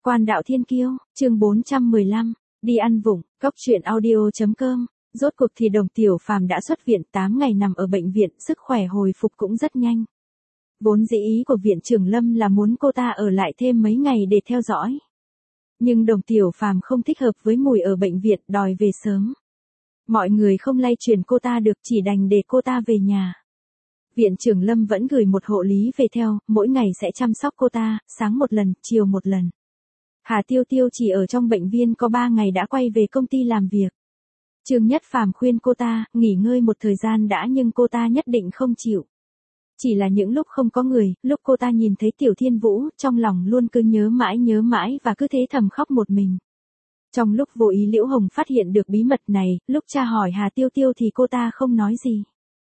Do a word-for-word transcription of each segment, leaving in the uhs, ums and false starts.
Quan đạo thiên kiêu, chương bốn trăm mười lăm, đi ăn vụng, cóc truyện audio.com. Rốt cuộc thì Đồng Tiểu Phàm đã xuất viện, tám ngày nằm ở bệnh viện, sức khỏe hồi phục cũng rất nhanh. Vốn dĩ ý của viện trưởng Lâm là muốn cô ta ở lại thêm mấy ngày để theo dõi. Nhưng Đồng Tiểu Phàm không thích hợp với mùi ở bệnh viện, đòi về sớm. Mọi người không lay chuyển cô ta được, chỉ đành để cô ta về nhà. Viện trưởng Lâm vẫn gửi một hộ lý về theo, mỗi ngày sẽ chăm sóc cô ta, sáng một lần, chiều một lần. Hà Tiêu Tiêu chỉ ở trong bệnh viện có ba ngày đã quay về công ty làm việc. Trương Nhất Phàm khuyên cô ta, nghỉ ngơi một thời gian đã nhưng cô ta nhất định không chịu. Chỉ là những lúc không có người, lúc cô ta nhìn thấy Tiểu Thiên Vũ, trong lòng luôn cứ nhớ mãi nhớ mãi và cứ thế thầm khóc một mình. Trong lúc vô ý Liễu Hồng phát hiện được bí mật này, lúc tra hỏi Hà Tiêu Tiêu thì cô ta không nói gì.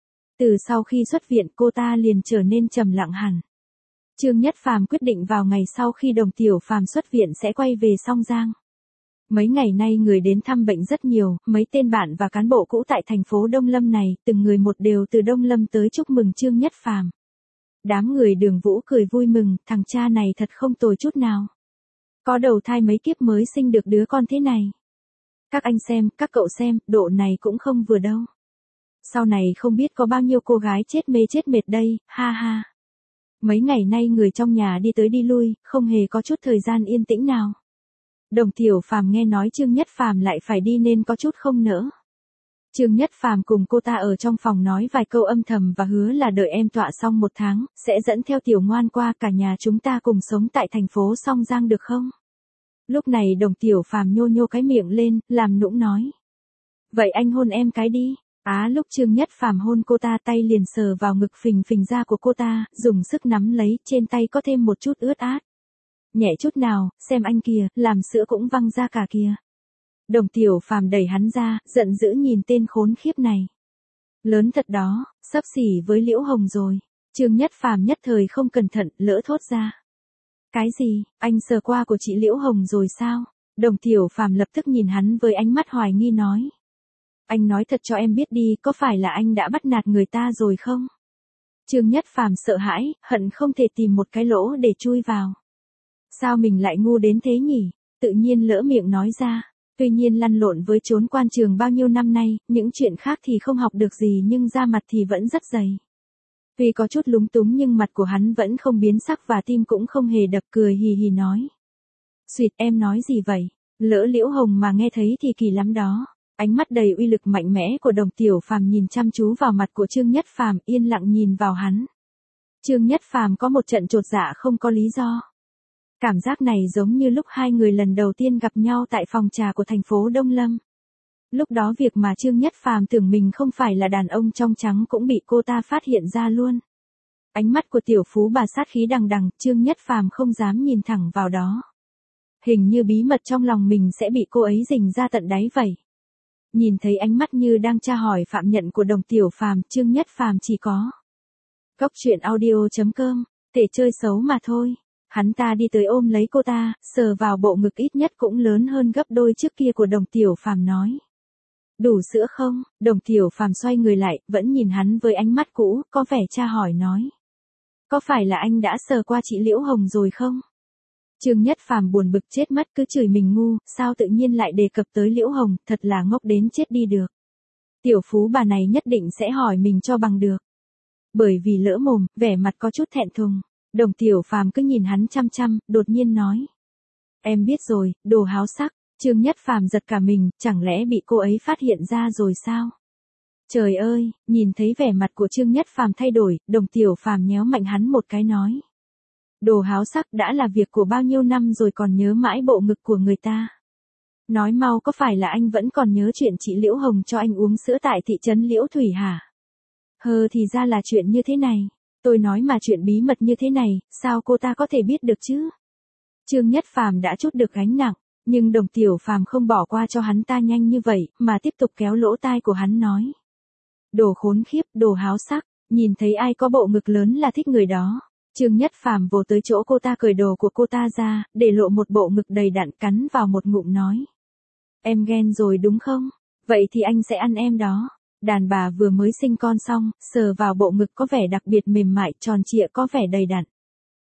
Từ sau khi xuất viện cô ta liền trở nên trầm lặng hẳn. Trương Nhất Phàm quyết định vào ngày sau khi Đồng Tiểu Phàm xuất viện sẽ quay về Song Giang. Mấy ngày nay người đến thăm bệnh rất nhiều, mấy tên bạn và cán bộ cũ tại thành phố Đông Lâm này, từng người một đều từ Đông Lâm tới chúc mừng Trương Nhất Phàm. Đám người Đường Vũ cười vui mừng, thằng cha này thật không tồi chút nào. Có đầu thai mấy kiếp mới sinh được đứa con thế này. Các anh xem, các cậu xem, độ này cũng không vừa đâu. Sau này không biết có bao nhiêu cô gái chết mê chết mệt đây, ha ha. Mấy ngày nay người trong nhà đi tới đi lui, không hề có chút thời gian yên tĩnh nào. Đồng Tiểu Phàm nghe nói Trương Nhất Phàm lại phải đi nên có chút không nỡ. Trương Nhất Phàm cùng cô ta ở trong phòng nói vài câu âm thầm và hứa là đợi em tọa xong một tháng, sẽ dẫn theo Tiểu Ngoan qua cả nhà chúng ta cùng sống tại thành phố Song Giang được không? Lúc này Đồng Tiểu Phàm nhô nhô cái miệng lên, làm nũng nói. Vậy anh hôn em cái đi. Á lúc Trương Nhất Phàm hôn cô ta tay liền sờ vào ngực phình phình ra của cô ta, dùng sức nắm lấy, trên tay có thêm một chút ướt át. Nhẹ chút nào, xem anh kìa, làm sữa cũng văng ra cả kìa. Đồng Tiểu Phàm đẩy hắn ra, giận dữ nhìn tên khốn khiếp này. Lớn thật đó, xấp xỉ với Liễu Hồng rồi. Trương Nhất Phàm nhất thời không cẩn thận, lỡ thốt ra. Cái gì, anh sờ qua của chị Liễu Hồng rồi sao? Đồng Tiểu Phàm lập tức nhìn hắn với ánh mắt hoài nghi nói. Anh nói thật cho em biết đi, có phải là anh đã bắt nạt người ta rồi không? Trương Nhất Phàm sợ hãi, hận không thể tìm một cái lỗ để chui vào. Sao mình lại ngu đến thế nhỉ? Tự nhiên lỡ miệng nói ra. Tuy nhiên lăn lộn với chốn quan trường bao nhiêu năm nay, những chuyện khác thì không học được gì nhưng da mặt thì vẫn rất dày. Tuy có chút lúng túng nhưng mặt của hắn vẫn không biến sắc và tim cũng không hề đập, cười hì hì nói. Xuyệt, em nói gì vậy? Lỡ Liễu Hồng mà nghe thấy thì kỳ lắm đó. Ánh mắt đầy uy lực mạnh mẽ của Đồng Tiểu Phàm nhìn chăm chú vào mặt của Trương Nhất Phàm, yên lặng nhìn vào hắn. Trương Nhất Phàm có một trận chột dạ không có lý do. Cảm giác này giống như lúc hai người lần đầu tiên gặp nhau tại phòng trà của thành phố Đông Lâm. Lúc đó việc mà Trương Nhất Phàm tưởng mình không phải là đàn ông trong trắng cũng bị cô ta phát hiện ra luôn. Ánh mắt của tiểu phú bà sát khí đằng đằng, Trương Nhất Phàm không dám nhìn thẳng vào đó. Hình như bí mật trong lòng mình sẽ bị cô ấy rình ra tận đáy vậy. Nhìn thấy ánh mắt như đang tra hỏi phạm nhận của Đồng Tiểu Phàm, Trương Nhất Phàm chỉ có. Cóc truyện audio.com, thể chơi xấu mà thôi. Hắn ta đi tới ôm lấy cô ta, sờ vào bộ ngực ít nhất cũng lớn hơn gấp đôi trước kia của Đồng Tiểu Phàm nói. Đủ sữa không? Đồng Tiểu Phàm xoay người lại, vẫn nhìn hắn với ánh mắt cũ, có vẻ tra hỏi nói. Có phải là anh đã sờ qua chị Liễu Hồng rồi không? Trương Nhất Phàm buồn bực chết mất, cứ chửi mình ngu, sao tự nhiên lại đề cập tới Liễu Hồng, thật là ngốc đến chết đi được. Tiểu phú bà này nhất định sẽ hỏi mình cho bằng được. Bởi vì lỡ mồm, vẻ mặt có chút thẹn thùng. Đồng Tiểu Phàm cứ nhìn hắn chăm chăm, đột nhiên nói. Em biết rồi, đồ háo sắc. Trương Nhất Phàm giật cả mình, chẳng lẽ bị cô ấy phát hiện ra rồi sao? Trời ơi, nhìn thấy vẻ mặt của Trương Nhất Phàm thay đổi, Đồng Tiểu Phàm nhéo mạnh hắn một cái nói. Đồ háo sắc đã là việc của bao nhiêu năm rồi còn nhớ mãi bộ ngực của người ta. Nói mau, có phải là anh vẫn còn nhớ chuyện chị Liễu Hồng cho anh uống sữa tại thị trấn Liễu Thủy hả? Hờ thì ra là chuyện như thế này. Tôi nói mà chuyện bí mật như thế này, sao cô ta có thể biết được chứ? Trương Nhất Phàm đã trút được gánh nặng, nhưng Đồng Tiểu Phàm không bỏ qua cho hắn ta nhanh như vậy, mà tiếp tục kéo lỗ tai của hắn nói. Đồ khốn khiếp, đồ háo sắc, nhìn thấy ai có bộ ngực lớn là thích người đó. Trương Nhất Phàm vồ tới chỗ cô ta cởi đồ của cô ta ra, để lộ một bộ ngực đầy đặn, cắn vào một ngụm nói. Em ghen rồi đúng không? Vậy thì anh sẽ ăn em đó. Đàn bà vừa mới sinh con xong, sờ vào bộ ngực có vẻ đặc biệt mềm mại, tròn trịa có vẻ đầy đặn.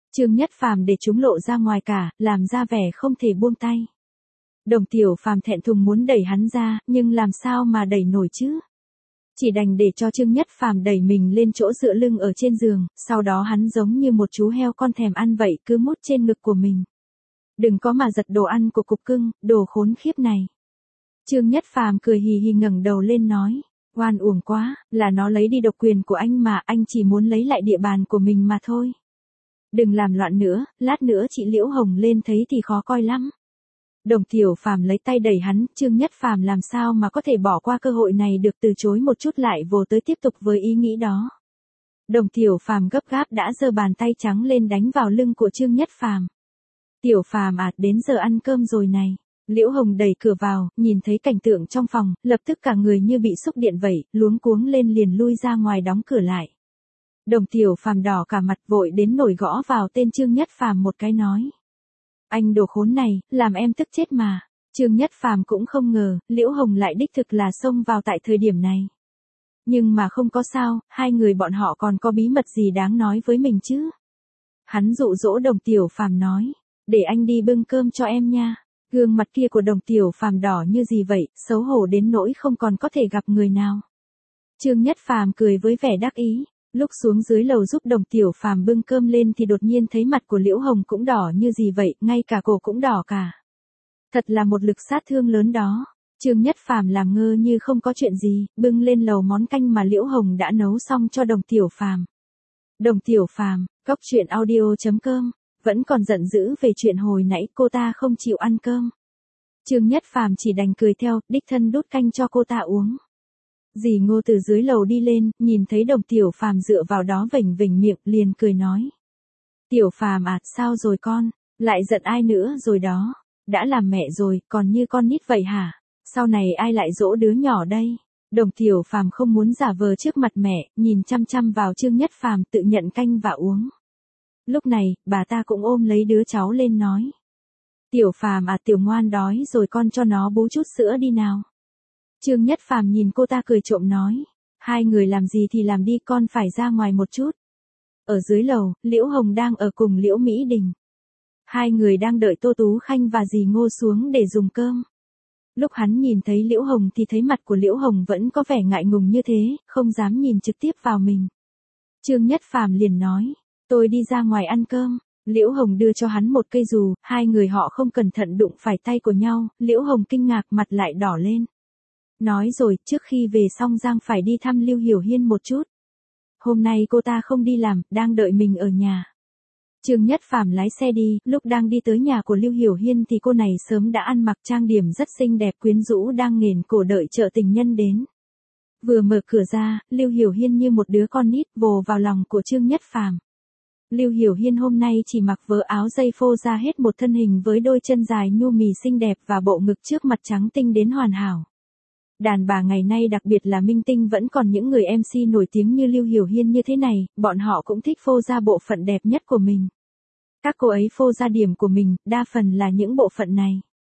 Trương Nhất Phàm để chúng lộ ra ngoài cả, làm ra vẻ không thể buông tay. Đồng Tiểu Phàm thẹn thùng muốn đẩy hắn ra, nhưng làm sao mà đẩy nổi chứ? Chỉ đành để cho Trương Nhất Phàm đẩy mình lên chỗ dựa lưng ở trên giường, sau đó hắn giống như một chú heo con thèm ăn vậy cứ mút trên ngực của mình. Đừng có mà giật đồ ăn của cục cưng, đồ khốn khiếp này. Trương Nhất Phàm cười hì hì ngẩng đầu lên nói, oan uổng quá, là nó lấy đi độc quyền của anh mà, anh chỉ muốn lấy lại địa bàn của mình mà thôi. Đừng làm loạn nữa, lát nữa chị Liễu Hồng lên thấy thì khó coi lắm. Đồng Tiểu Phàm lấy tay đẩy hắn, Trương Nhất Phàm làm sao mà có thể bỏ qua cơ hội này được, từ chối một chút lại vồ tới tiếp tục với ý nghĩ đó. Đồng Tiểu Phàm gấp gáp đã giơ bàn tay trắng lên đánh vào lưng của Trương Nhất Phàm. Tiểu Phàm à, đến giờ ăn cơm rồi này. Liễu Hồng đẩy cửa vào, nhìn thấy cảnh tượng trong phòng, lập tức cả người như bị xúc điện vậy, luống cuống lên liền lui ra ngoài đóng cửa lại. Đồng Tiểu Phàm đỏ cả mặt vội đến nổi gõ vào tên Trương Nhất Phàm một cái nói. Anh đồ khốn này, làm em tức chết mà. Trương Nhất Phàm cũng không ngờ, Liễu Hồng lại đích thực là xông vào tại thời điểm này. Nhưng mà không có sao, hai người bọn họ còn có bí mật gì đáng nói với mình chứ. Hắn dụ dỗ Đồng Tiểu Phàm nói, để anh đi bưng cơm cho em nha. Gương mặt kia của Đồng Tiểu Phàm đỏ như gì vậy, xấu hổ đến nỗi không còn có thể gặp người nào. Trương Nhất Phàm cười với vẻ đắc ý. Lúc xuống dưới lầu giúp Đồng Tiểu Phàm bưng cơm lên thì đột nhiên thấy mặt của Liễu Hồng cũng đỏ như gì vậy, ngay cả cổ cũng đỏ cả. Thật là một lực sát thương lớn đó. Trương Nhất Phàm làm ngơ như không có chuyện gì, bưng lên lầu món canh mà Liễu Hồng đã nấu xong cho Đồng Tiểu Phàm. Đồng Tiểu Phàm, cóc truyện audio chấm com, vẫn còn giận dữ về chuyện hồi nãy cô ta không chịu ăn cơm. Trương Nhất Phàm chỉ đành cười theo, đích thân đút canh cho cô ta uống. Dì Ngô từ dưới lầu đi lên, nhìn thấy Đồng Tiểu Phàm dựa vào đó vểnh vểnh miệng, liền cười nói. Tiểu Phàm à, sao rồi con, lại giận ai nữa rồi đó, đã làm mẹ rồi, còn như con nít vậy hả, sau này ai lại dỗ đứa nhỏ đây? Đồng Tiểu Phàm không muốn giả vờ trước mặt mẹ, nhìn chăm chăm vào Trương Nhất Phàm tự nhận canh và uống. Lúc này, bà ta cũng ôm lấy đứa cháu lên nói. Tiểu Phàm à, tiểu ngoan đói rồi, con cho nó bú chút sữa đi nào. Trương Nhất Phàm nhìn cô ta cười trộm nói, hai người làm gì thì làm đi, con phải ra ngoài một chút. Ở dưới lầu, Liễu Hồng đang ở cùng Liễu Mỹ Đình. Hai người đang đợi Tô Tú Khanh và dì Ngô xuống để dùng cơm. Lúc hắn nhìn thấy Liễu Hồng thì thấy mặt của Liễu Hồng vẫn có vẻ ngại ngùng như thế, không dám nhìn trực tiếp vào mình. Trương Nhất Phàm liền nói, tôi đi ra ngoài ăn cơm. Liễu Hồng đưa cho hắn một cây dù, hai người họ không cẩn thận đụng phải tay của nhau, Liễu Hồng kinh ngạc mặt lại đỏ lên. Nói rồi, trước khi về xong Giang phải đi thăm Lưu Hiểu Hiên một chút. Hôm nay cô ta không đi làm, đang đợi mình ở nhà. Trương Nhất Phàm lái xe đi, lúc đang đi tới nhà của Lưu Hiểu Hiên thì cô này sớm đã ăn mặc trang điểm rất xinh đẹp quyến rũ đang nghển cổ đợi chờ tình nhân đến. Vừa mở cửa ra, Lưu Hiểu Hiên như một đứa con nít vồ vào lòng của Trương Nhất Phàm. Lưu Hiểu Hiên hôm nay chỉ mặc vớ áo dây phô ra hết một thân hình với đôi chân dài nhu mì xinh đẹp và bộ ngực trước mặt trắng tinh đến hoàn hảo. Đàn bà ngày nay đặc biệt là minh tinh vẫn còn những người em xê nổi tiếng như Lưu Hiểu Hiên như thế này, bọn họ cũng thích phô ra bộ phận đẹp nhất của mình. Các cô ấy phô ra điểm của mình, đa phần là những bộ phận này.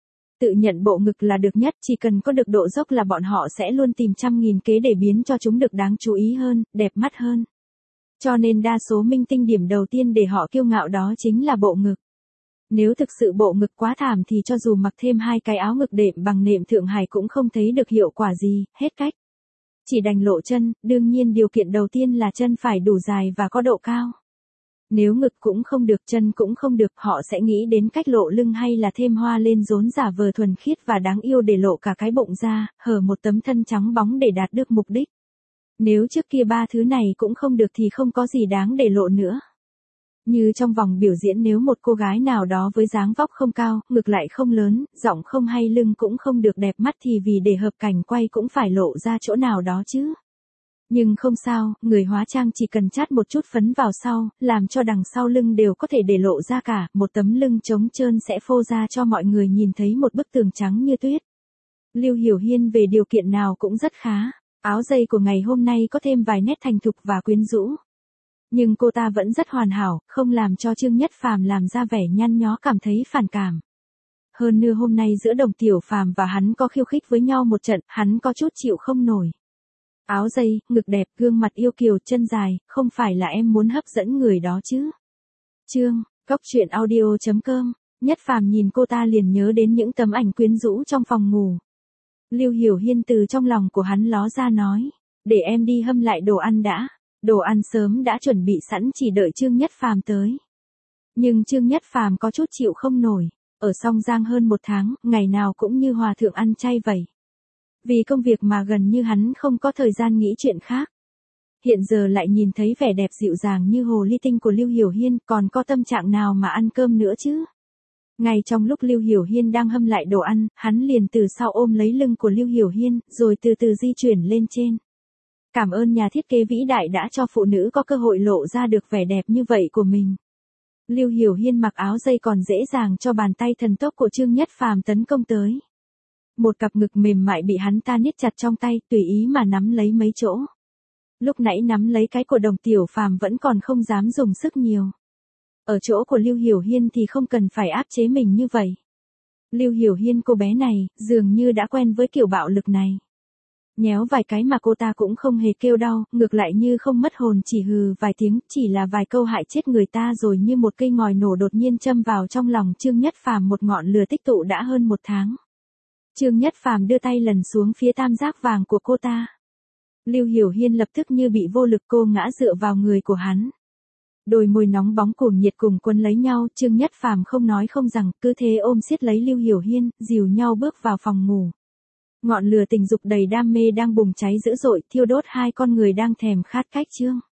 Tự nhận bộ ngực là được nhất, chỉ cần có được độ dốc là bọn họ sẽ luôn tìm trăm nghìn kế để biến cho chúng được đáng chú ý hơn, đẹp mắt hơn. Cho nên đa số minh tinh điểm đầu tiên để họ kiêu ngạo đó chính là bộ ngực. Nếu thực sự bộ ngực quá thảm thì cho dù mặc thêm hai cái áo ngực đệm bằng nệm Thượng Hải cũng không thấy được hiệu quả gì, hết cách. Chỉ đành lộ chân, đương nhiên điều kiện đầu tiên là chân phải đủ dài và có độ cao. Nếu ngực cũng không được, chân cũng không được, họ sẽ nghĩ đến cách lộ lưng hay là thêm hoa lên rốn giả vờ thuần khiết và đáng yêu để lộ cả cái bụng ra, hở một tấm thân trắng bóng để đạt được mục đích. Nếu trước kia ba thứ này cũng không được thì không có gì đáng để lộ nữa. Như trong vòng biểu diễn, nếu một cô gái nào đó với dáng vóc không cao, ngực lại không lớn, giọng không hay, lưng cũng không được đẹp mắt thì vì để hợp cảnh quay cũng phải lộ ra chỗ nào đó chứ. Nhưng không sao, người hóa trang chỉ cần chát một chút phấn vào sau, làm cho đằng sau lưng đều có thể để lộ ra cả, một tấm lưng trống trơn sẽ phô ra cho mọi người nhìn thấy một bức tường trắng như tuyết. Lưu Hiểu Hiên về điều kiện nào cũng rất khá, áo dây của ngày hôm nay có thêm vài nét thành thục và quyến rũ. Nhưng cô ta vẫn rất hoàn hảo, không làm cho Trương Nhất Phàm làm ra vẻ nhăn nhó cảm thấy phản cảm. Hơn nữa hôm nay giữa Đồng Tiểu Phàm và hắn có khiêu khích với nhau một trận, hắn có chút chịu không nổi. Áo dây, ngực đẹp, gương mặt yêu kiều, chân dài, không phải là em muốn hấp dẫn người đó chứ. Chương, cốc truyện audio chấm com, Nhất Phàm nhìn cô ta liền nhớ đến những tấm ảnh quyến rũ trong phòng ngủ. Lưu Hiểu Hiên từ trong lòng của hắn ló ra nói, để em đi hâm lại đồ ăn đã. Đồ ăn sớm đã chuẩn bị sẵn chỉ đợi Trương Nhất Phàm tới. Nhưng Trương Nhất Phàm có chút chịu không nổi, ở Song Giang hơn một tháng, ngày nào cũng như hòa thượng ăn chay vậy. Vì công việc mà gần như hắn không có thời gian nghĩ chuyện khác. Hiện giờ lại nhìn thấy vẻ đẹp dịu dàng như hồ ly tinh của Lưu Hiểu Hiên, còn có tâm trạng nào mà ăn cơm nữa chứ? Ngay trong lúc Lưu Hiểu Hiên đang hâm lại đồ ăn, hắn liền từ sau ôm lấy lưng của Lưu Hiểu Hiên, rồi từ từ di chuyển lên trên. Cảm ơn nhà thiết kế vĩ đại đã cho phụ nữ có cơ hội lộ ra được vẻ đẹp như vậy của mình. Lưu Hiểu Hiên mặc áo dây còn dễ dàng cho bàn tay thần tốc của Trương Nhất Phàm tấn công tới. Một cặp ngực mềm mại bị hắn ta niết chặt trong tay, tùy ý mà nắm lấy mấy chỗ. Lúc nãy nắm lấy cái của Đồng Tiểu Phàm vẫn còn không dám dùng sức nhiều. Ở chỗ của Lưu Hiểu Hiên thì không cần phải áp chế mình như vậy. Lưu Hiểu Hiên cô bé này, dường như đã quen với kiểu bạo lực này. Nhéo vài cái mà cô ta cũng không hề kêu đau, ngược lại như không mất hồn chỉ hừ vài tiếng, chỉ là vài câu hại chết người ta rồi như một cây ngòi nổ đột nhiên châm vào trong lòng Trương Nhất Phàm một ngọn lửa tích tụ đã hơn một tháng. Trương Nhất Phàm đưa tay lần xuống phía tam giác vàng của cô ta. Lưu Hiểu Hiên lập tức như bị vô lực cô ngã dựa vào người của hắn. Đôi môi nóng bóng cuồng nhiệt cùng quấn lấy nhau, Trương Nhất Phàm không nói không rằng, cứ thế ôm siết lấy Lưu Hiểu Hiên, dìu nhau bước vào phòng ngủ. Ngọn lửa tình dục đầy đam mê đang bùng cháy dữ dội, thiêu đốt hai con người đang thèm khát cách chương.